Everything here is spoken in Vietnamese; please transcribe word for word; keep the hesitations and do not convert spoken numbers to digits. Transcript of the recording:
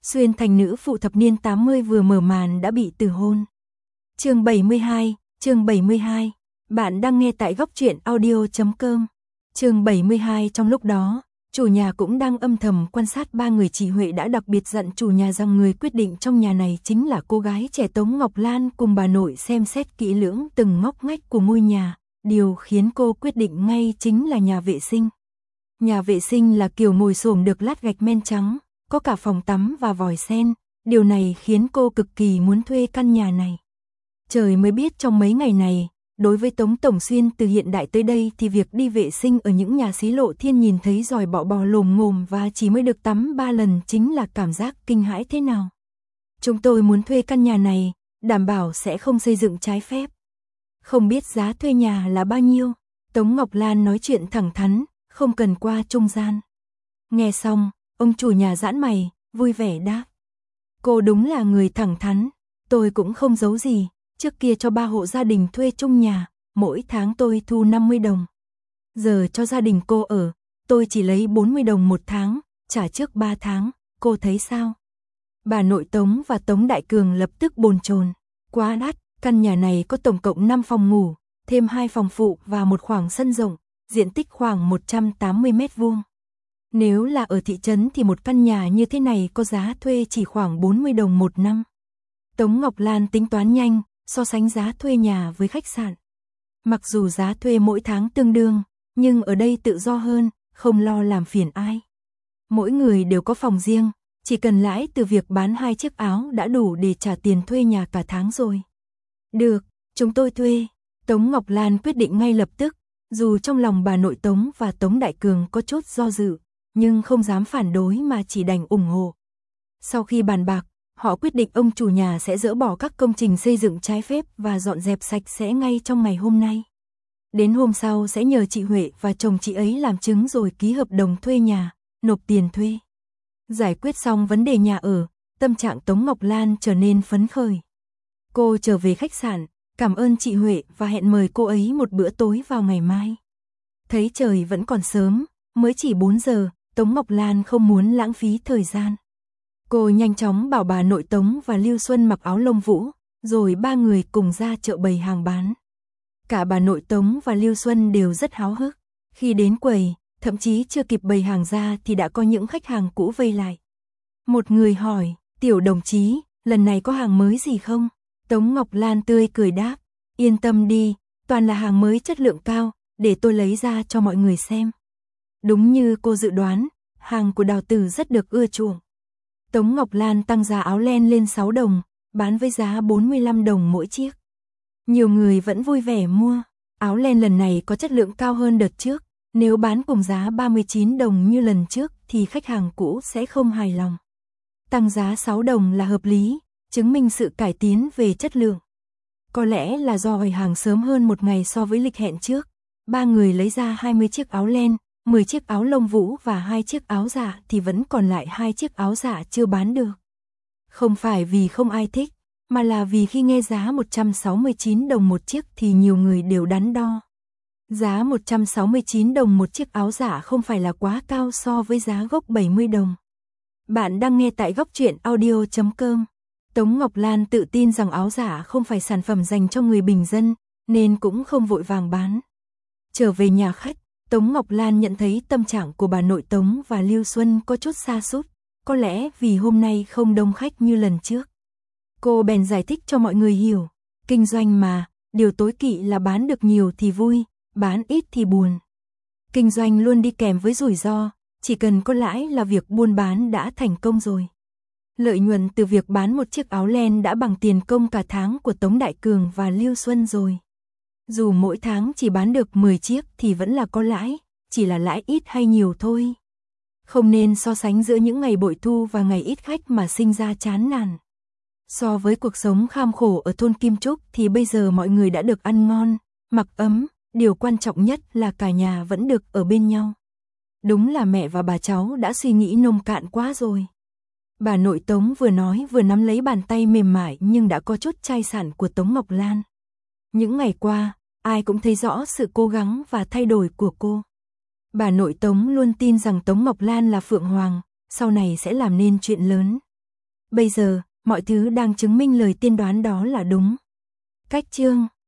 Xuyên thành nữ phụ thập niên tám mươi vừa mở màn đã bị từ hôn. Chương bảy mươi hai, chương bảy mươi hai. Bạn đang nghe tại góc truyện audio chấm com. Chương bảy mươi hai. Trong lúc đó, chủ nhà cũng đang âm thầm quan sát ba người. Chị Huệ đã đặc biệt dặn chủ nhà rằng người quyết định trong nhà này chính là cô gái trẻ Tống Ngọc Lan, cùng bà nội xem xét kỹ lưỡng từng ngóc ngách của ngôi nhà. Điều khiến cô quyết định ngay chính là nhà vệ sinh. Nhà vệ sinh là kiểu ngồi xổm được lát gạch men trắng, có cả phòng tắm và vòi sen. Điều này khiến cô cực kỳ muốn thuê căn nhà này. Trời mới biết trong mấy ngày này, đối với Tống Tổng Xuyên từ hiện đại tới đây thì việc đi vệ sinh ở những nhà xí lộ thiên nhìn thấy giòi bọ bò lồm ngồm và chỉ mới được tắm ba lần chính là cảm giác kinh hãi thế nào. Chúng tôi muốn thuê căn nhà này, đảm bảo sẽ không xây dựng trái phép. Không biết giá thuê nhà là bao nhiêu? Tống Ngọc Lan nói chuyện thẳng thắn, không cần qua trung gian. Nghe xong, ông chủ nhà giãn mày, vui vẻ đáp. Cô đúng là người thẳng thắn, tôi cũng không giấu gì. Trước kia cho ba hộ gia đình thuê chung nhà, mỗi tháng tôi thu năm mươi đồng. Giờ cho gia đình cô ở, tôi chỉ lấy bốn mươi đồng một tháng, trả trước ba tháng, cô thấy sao? Bà nội Tống và Tống Đại Cường lập tức bồn chồn. Quá đắt, căn nhà này có tổng cộng năm phòng ngủ, thêm hai phòng phụ và một khoảng sân rộng, diện tích khoảng một trăm tám mươi mét vuông. Nếu là ở thị trấn thì một căn nhà như thế này có giá thuê chỉ khoảng bốn mươi đồng một năm. Tống Ngọc Lan tính toán nhanh, so sánh giá thuê nhà với khách sạn. Mặc dù giá thuê mỗi tháng tương đương, nhưng ở đây tự do hơn, không lo làm phiền ai. Mỗi người đều có phòng riêng, chỉ cần lãi từ việc bán hai chiếc áo đã đủ để trả tiền thuê nhà cả tháng rồi. Được, chúng tôi thuê. Tống Ngọc Lan quyết định ngay lập tức, dù trong lòng bà nội Tống và Tống Đại Cường có chút do dự, nhưng không dám phản đối mà chỉ đành ủng hộ. Sau khi bàn bạc, họ quyết định ông chủ nhà sẽ dỡ bỏ các công trình xây dựng trái phép và dọn dẹp sạch sẽ ngay trong ngày hôm nay. Đến hôm sau sẽ nhờ chị Huệ và chồng chị ấy làm chứng rồi ký hợp đồng thuê nhà, nộp tiền thuê. Giải quyết xong vấn đề nhà ở, tâm trạng Tống Ngọc Lan trở nên phấn khởi. Cô trở về khách sạn, cảm ơn chị Huệ và hẹn mời cô ấy một bữa tối vào ngày mai. Thấy trời vẫn còn sớm, mới chỉ bốn giờ, Tống Ngọc Lan không muốn lãng phí thời gian. Cô nhanh chóng bảo bà nội Tống và Lưu Xuân mặc áo lông vũ, rồi ba người cùng ra chợ bày hàng bán. Cả bà nội Tống và Lưu Xuân đều rất háo hức. Khi đến quầy, thậm chí chưa kịp bày hàng ra thì đã có những khách hàng cũ vây lại. Một người hỏi, tiểu đồng chí, lần này có hàng mới gì không? Tống Ngọc Lan tươi cười đáp, yên tâm đi, toàn là hàng mới chất lượng cao, để tôi lấy ra cho mọi người xem. Đúng như cô dự đoán, hàng của Đào Tử rất được ưa chuộng. Tống Ngọc Lan tăng giá áo len lên sáu đồng, bán với giá bốn mươi lăm đồng mỗi chiếc. Nhiều người vẫn vui vẻ mua, áo len lần này có chất lượng cao hơn đợt trước, nếu bán cùng giá ba mươi chín đồng như lần trước thì khách hàng cũ sẽ không hài lòng. Tăng giá sáu đồng là hợp lý, chứng minh sự cải tiến về chất lượng. Có lẽ là do hỏi hàng sớm hơn một ngày so với lịch hẹn trước, ba người lấy ra hai mươi chiếc áo len, mười chiếc áo lông vũ và hai chiếc áo dạ thì vẫn còn lại hai chiếc áo dạ chưa bán được. Không phải vì không ai thích, mà là vì khi nghe giá một trăm sáu mươi chín đồng một chiếc thì nhiều người đều đắn đo. Giá một trăm sáu mươi chín đồng một chiếc áo dạ không phải là quá cao so với giá gốc bảy mươi đồng. Bạn đang nghe tại góc truyện audio chấm com. Tống Ngọc Lan tự tin rằng áo dạ không phải sản phẩm dành cho người bình dân, nên cũng không vội vàng bán. Trở về nhà khách, Tống Ngọc Lan nhận thấy tâm trạng của bà nội Tống và Lưu Xuân có chút sa sút, có lẽ vì hôm nay không đông khách như lần trước. Cô bèn giải thích cho mọi người hiểu, kinh doanh mà, điều tối kỵ là bán được nhiều thì vui, bán ít thì buồn. Kinh doanh luôn đi kèm với rủi ro, chỉ cần có lãi là việc buôn bán đã thành công rồi. Lợi nhuận từ việc bán một chiếc áo len đã bằng tiền công cả tháng của Tống Đại Cường và Lưu Xuân rồi. Dù mỗi tháng chỉ bán được mười chiếc thì vẫn là có lãi, chỉ là lãi ít hay nhiều thôi. Không nên so sánh giữa những ngày bội thu và ngày ít khách mà sinh ra chán nản. So với cuộc sống kham khổ ở thôn Kim Trúc thì bây giờ mọi người đã được ăn ngon, mặc ấm, điều quan trọng nhất là cả nhà vẫn được ở bên nhau. Đúng là mẹ và bà cháu đã suy nghĩ nông cạn quá rồi. Bà nội Tống vừa nói vừa nắm lấy bàn tay mềm mại nhưng đã có chút chai sạn của Tống Ngọc Lan. Những ngày qua, ai cũng thấy rõ sự cố gắng và thay đổi của cô. Bà nội Tống luôn tin rằng Tống Ngọc Lan là Phượng Hoàng, sau này sẽ làm nên chuyện lớn. Bây giờ, mọi thứ đang chứng minh lời tiên đoán đó là đúng. Cách chương